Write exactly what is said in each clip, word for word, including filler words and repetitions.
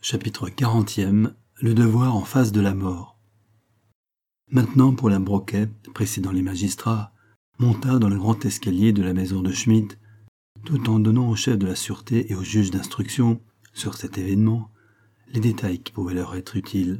Chapitre quarantième. Le devoir en face de la mort. Maintenant Paulin Broquet, précédant les magistrats, monta dans le grand escalier de la maison de Schmidt, tout en donnant au chef de la sûreté et au juge d'instruction, sur cet événement, les détails qui pouvaient leur être utiles.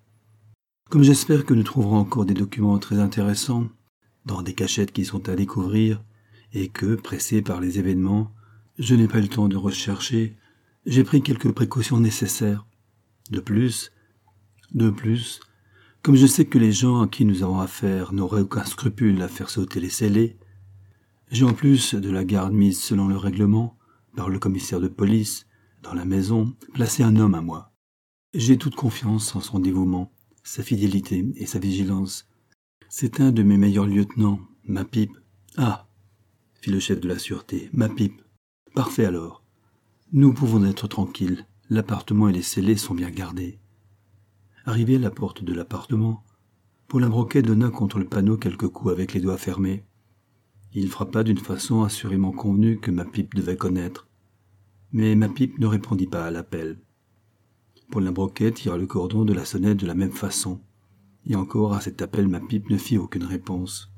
Comme j'espère que nous trouverons encore des documents très intéressants, dans des cachettes qui sont à découvrir, et que, pressé par les événements, je n'ai pas eu le temps de rechercher, j'ai pris quelques précautions nécessaires. De plus, de plus, comme je sais que les gens à qui nous avons affaire n'auraient aucun scrupule à faire sauter les scellés, j'ai en plus de la garde mise selon le règlement, par le commissaire de police, dans la maison, placé un homme à moi. J'ai toute confiance en son dévouement, sa fidélité et sa vigilance. C'est un de mes meilleurs lieutenants, ma pipe. Ah, fit le chef de la sûreté, ma pipe. Parfait alors. Nous pouvons être tranquilles. L'appartement et les scellés sont bien gardés. Arrivé à la porte de l'appartement, Paulin Broquet donna contre le panneau quelques coups avec les doigts fermés. Il frappa d'une façon assurément convenue que ma pipe devait connaître. Mais ma pipe ne répondit pas à l'appel. Paulin Broquet tira le cordon de la sonnette de la même façon, et encore à cet appel ma pipe ne fit aucune réponse.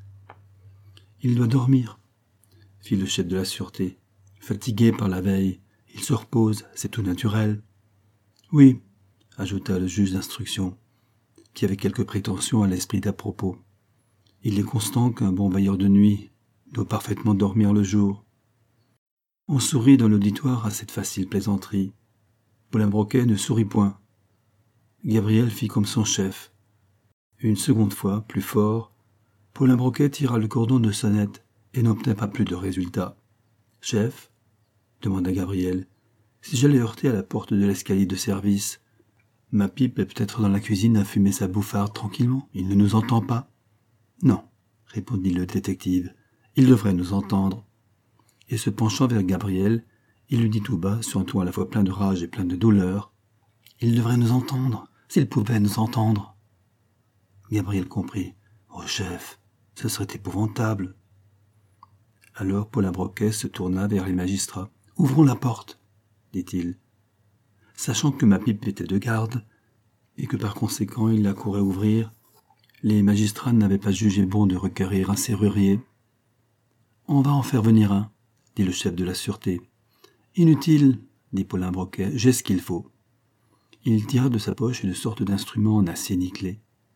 « Il doit dormir, » fit le chef de la sûreté, fatigué par la veille. « Il se repose, c'est tout naturel. »« Oui, » ajouta le juge d'instruction, qui avait quelque prétention à l'esprit d'à propos. « Il est constant qu'un bon veilleur de nuit doit parfaitement dormir le jour. » On sourit dans l'auditoire à cette facile plaisanterie. Paulin Broquet ne sourit point. Gabriel fit comme son chef. Une seconde fois, plus fort, Paulin Broquet tira le cordon de sonnette et n'obtint pas plus de résultat. « Chef ?» demanda Gabriel. « Si j'allais heurter à la porte de l'escalier de service, ma pipe est peut-être dans la cuisine à fumer sa bouffarde tranquillement. Il ne nous entend pas. »« Non, » répondit le détective. « Il devrait nous entendre. » Et se penchant vers Gabriel, il lui dit tout bas, sur un ton à la fois plein de rage et plein de douleur. « Il devrait nous entendre, s'il pouvait nous entendre. » Gabriel comprit. « Oh, chef, ce serait épouvantable. » Alors Paulin Broquet se tourna vers les magistrats. « Ouvrons la porte, » dit-il. Sachant que ma pipe était de garde, et que par conséquent il la courait ouvrir, les magistrats n'avaient pas jugé bon de requérir un serrurier. « On va en faire venir un, » dit le chef de la sûreté. « Inutile, » dit Paulin Broquet, « j'ai ce qu'il faut. » Il tira de sa poche une sorte d'instrument en acier nickelé.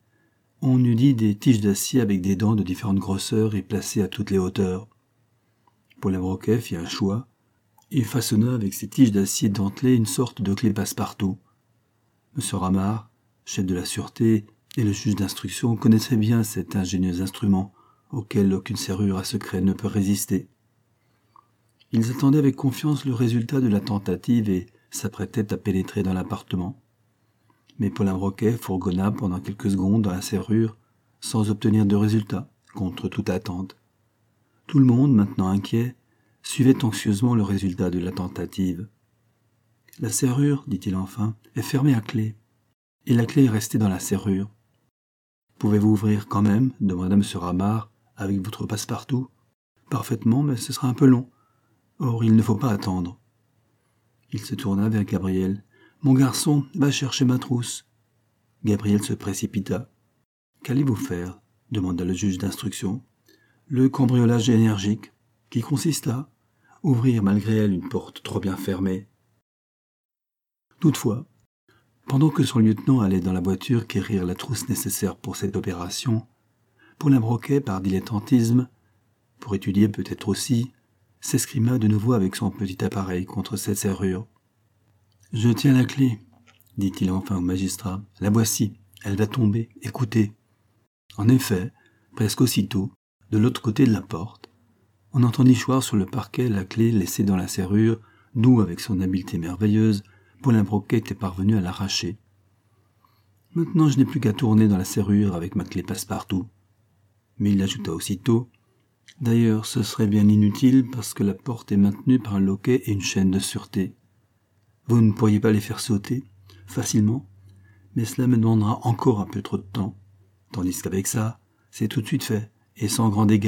On eût dit des tiges d'acier avec des dents de différentes grosseurs et placées à toutes les hauteurs. Paulin Broquet fit un choix et façonna avec ces tiges d'acier dentelées une sorte de clé passe-partout. Monsieur Ramard, chef de la sûreté, et le juge d'instruction connaissaient bien cet ingénieux instrument auquel aucune serrure à secret ne peut résister. Ils attendaient avec confiance le résultat de la tentative et s'apprêtaient à pénétrer dans l'appartement. Mais Paulin Broquet fourgonna pendant quelques secondes dans la serrure sans obtenir de résultat, contre toute attente. Tout le monde, maintenant inquiet, suivait anxieusement le résultat de la tentative. « La serrure, dit-il enfin, est fermée à clé, et la clé est restée dans la serrure. Pouvez-vous ouvrir quand même, demanda M. Ramard, avec votre passe-partout. Parfaitement, mais ce sera un peu long. Or, il ne faut pas attendre. » Il se tourna vers Gabriel. « Mon garçon, va chercher ma trousse. » Gabriel se précipita. « Qu'allez-vous faire ?» demanda le juge d'instruction. « Le cambriolage énergique, qui consiste à ouvrir malgré elle une porte trop bien fermée. » Toutefois, pendant que son lieutenant allait dans la voiture quérir la trousse nécessaire pour cette opération, Paulin Broquet, par dilettantisme, pour étudier peut-être aussi, s'escrima de nouveau avec son petit appareil contre cette serrure. « Je tiens la clé, » dit-il enfin au magistrat. « La voici, elle va tomber, écoutez. » En effet, presque aussitôt, de l'autre côté de la porte, on entendit choir sur le parquet la clé laissée dans la serrure, d'où, avec son habileté merveilleuse, Paulin Broquet était parvenu à l'arracher. Maintenant, je n'ai plus qu'à tourner dans la serrure avec ma clé passe-partout. Mais il ajouta aussitôt, « D'ailleurs, ce serait bien inutile parce que la porte est maintenue par un loquet et une chaîne de sûreté. Vous ne pourriez pas les faire sauter, facilement, mais cela me demandera encore un peu trop de temps, tandis qu'avec ça, c'est tout de suite fait, et sans grand dégât. »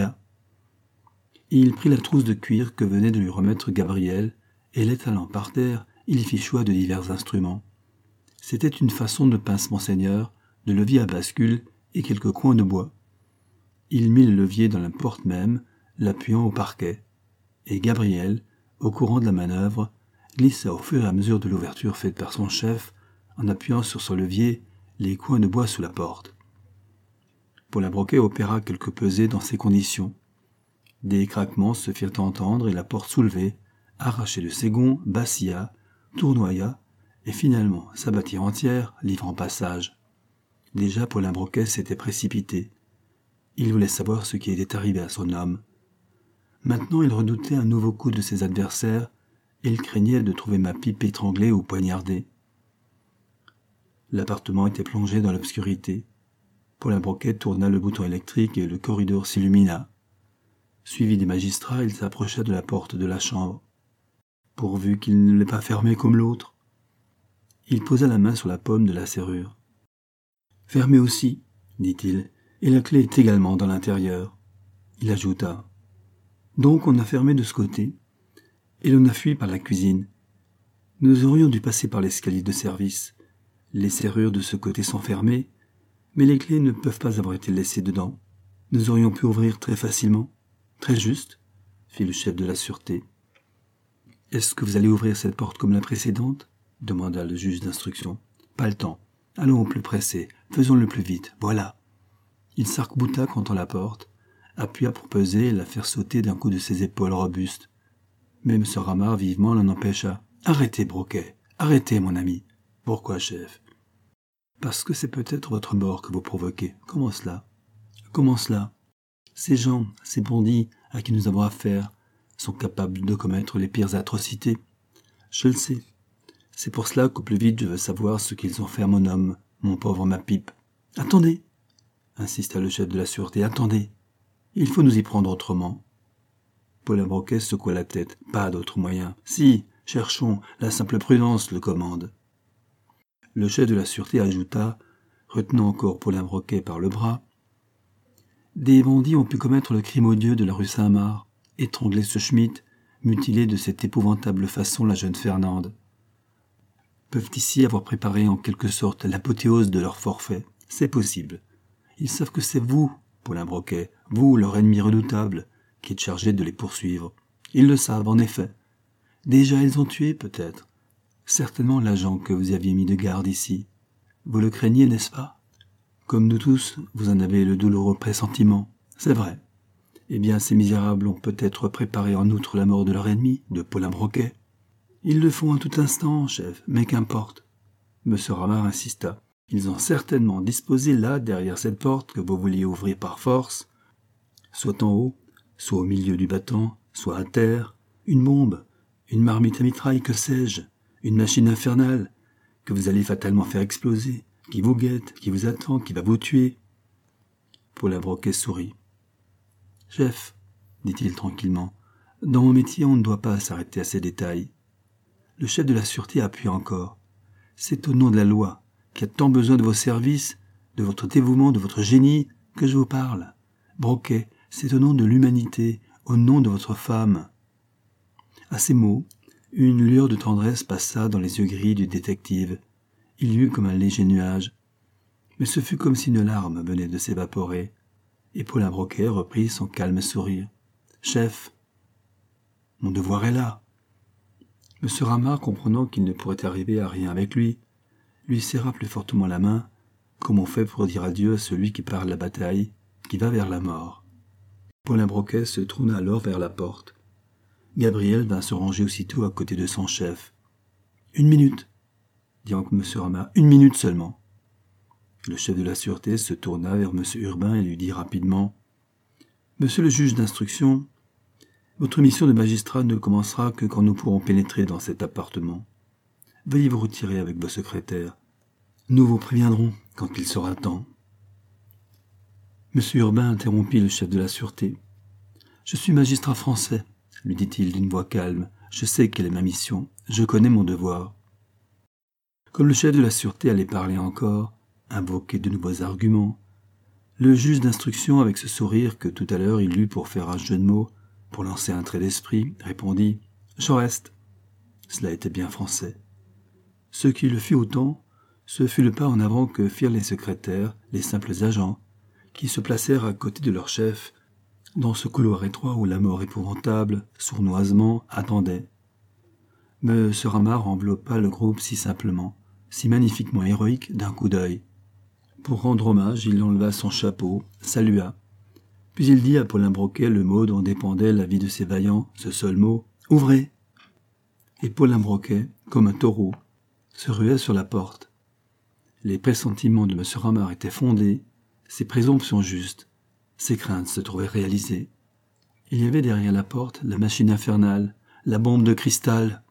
Il prit la trousse de cuir que venait de lui remettre Gabriel, et l'étalant par terre, il y fit choix de divers instruments. C'était une façon de pince Monseigneur, de levier à bascule et quelques coins de bois. Il mit le levier dans la porte même, l'appuyant au parquet, et Gabriel, au courant de la manœuvre, glissa au fur et à mesure de l'ouverture faite par son chef, en appuyant sur son levier les coins de bois sous la porte. Paul Broquet opéra quelques pesées dans ces conditions. Des craquements se firent entendre et la porte soulevée, arrachée de ses gonds, vacilla, tournoya, et finalement s'abattit entière, livrant passage. Déjà Paul Broquet s'était précipité. Il voulait savoir ce qui était arrivé à son homme. Maintenant il redoutait un nouveau coup de ses adversaires, et il craignait de trouver ma pipe étranglée ou poignardée. L'appartement était plongé dans l'obscurité. Paul Broquet tourna le bouton électrique et le corridor s'illumina. Suivi des magistrats, il s'approcha de la porte de la chambre. Pourvu qu'il ne l'ait pas fermée comme l'autre. Il posa la main sur la paume de la serrure. « Fermée aussi, dit-il, et la clé est également dans l'intérieur. » Il ajouta. « Donc on a fermé de ce côté, et l'on a fui par la cuisine. Nous aurions dû passer par l'escalier de service. Les serrures de ce côté sont fermées, mais les clés ne peuvent pas avoir été laissées dedans. Nous aurions pu ouvrir très facilement. »« Très juste, » fit le chef de la sûreté. « Est-ce que vous allez ouvrir cette porte comme la précédente ?» demanda le juge d'instruction. « Pas le temps. Allons au plus pressé. Faisons-le plus vite. Voilà. » Il s'arc-bouta contre la porte, appuya pour peser et la faire sauter d'un coup de ses épaules robustes. Mais M. Ramard vivement l'en empêcha. « Arrêtez, Broquet. Arrêtez, mon ami. »« Pourquoi, chef ?»« Parce que c'est peut-être votre mort que vous provoquez. Comment cela ?»« Comment cela ? Ces gens, ces bandits à qui nous avons affaire, sont capables de commettre les pires atrocités. Je le sais. C'est pour cela qu'au plus vite je veux savoir ce qu'ils ont fait à mon homme, mon pauvre Mapipe. Attendez, insista le chef de la sûreté, attendez. Il faut nous y prendre autrement. Paul Broquet secoua la tête. Pas d'autre moyen. Si, cherchons, la simple prudence le commande. Le chef de la sûreté ajouta, retenant encore Paul Broquet par le bras, des bandits ont pu commettre le crime odieux de la rue Saint-Marc, étrangler ce Schmitt, mutiler de cette épouvantable façon la jeune Fernande. Peuvent ici avoir préparé en quelque sorte l'apothéose de leur forfait. C'est possible. Ils savent que c'est vous, Paul Broquet, vous, leur ennemi redoutable, qui êtes chargé de les poursuivre. Ils le savent, en effet. Déjà, ils ont tué, peut-être. Certainement l'agent que vous aviez mis de garde ici. Vous le craignez, n'est-ce pas ? Comme nous tous, vous en avez le douloureux pressentiment. C'est vrai. Eh bien, ces misérables ont peut-être préparé en outre la mort de leur ennemi, de Paul Broquet. Ils le font à tout instant, chef, mais qu'importe. Monsieur Ramard insista. Ils ont certainement disposé là, derrière cette porte que vous vouliez ouvrir par force, soit en haut, soit au milieu du battant, soit à terre, une bombe, une marmite à mitraille, que sais-je, une machine infernale, que vous allez fatalement faire exploser, qui vous guette, qui vous attend, qui va vous tuer. Paul Broquet sourit. « Chef, dit-il tranquillement, dans mon métier on ne doit pas s'arrêter à ces détails. » Le chef de la sûreté appuie encore. « C'est au nom de la loi, qui a tant besoin de vos services, de votre dévouement, de votre génie, que je vous parle. Broquet, c'est au nom de l'humanité, au nom de votre femme. » À ces mots, une lueur de tendresse passa dans les yeux gris du détective. Il y eut comme un léger nuage. Mais ce fut comme si une larme venait de s'évaporer. Et Paul Broquet reprit son calme sourire. « Chef, mon devoir est là. » M. Ramard, comprenant qu'il ne pourrait arriver à rien avec lui, lui serra plus fortement la main, comme on fait pour dire adieu à celui qui part de la bataille, qui va vers la mort. Paul Broquet se tourna alors vers la porte. Gabriel vint se ranger aussitôt à côté de son chef. « Une minute, » dit donc M. Ramard, « une minute seulement. » Le chef de la sûreté se tourna vers M. Urbain et lui dit rapidement « Monsieur le juge d'instruction, votre mission de magistrat ne commencera que quand nous pourrons pénétrer dans cet appartement. Veuillez vous retirer avec vos secrétaires. Nous vous préviendrons quand il sera temps. » M. Urbain interrompit le chef de la sûreté. « Je suis magistrat français, » lui dit-il d'une voix calme. « Je sais quelle est ma mission. Je connais mon devoir. » Comme le chef de la sûreté allait parler encore, invoquer de nouveaux arguments, le juge d'instruction, avec ce sourire que tout à l'heure il eut pour faire un jeu de mots, pour lancer un trait d'esprit, répondit « Je reste. » Cela était bien français. Ce qui le fit autant, Ce fut le pas en avant que firent les secrétaires, les simples agents, qui se placèrent à côté de leur chef, dans ce couloir étroit où la mort épouvantable, sournoisement, attendait. Mais ce Ramard enveloppa le groupe si simplement, si magnifiquement héroïque d'un coup d'œil. Pour rendre hommage, il enleva son chapeau, salua. Puis il dit à Paulin Broquet le mot dont dépendait la vie de ces vaillants, ce seul mot, « Ouvrez !» Et Paulin Broquet, comme un taureau, se ruait sur la porte. Les pressentiments de M. Ramard étaient fondés, ses présomptions justes, ses craintes se trouvaient réalisées. Il y avait derrière la porte la machine infernale, la bombe de cristal.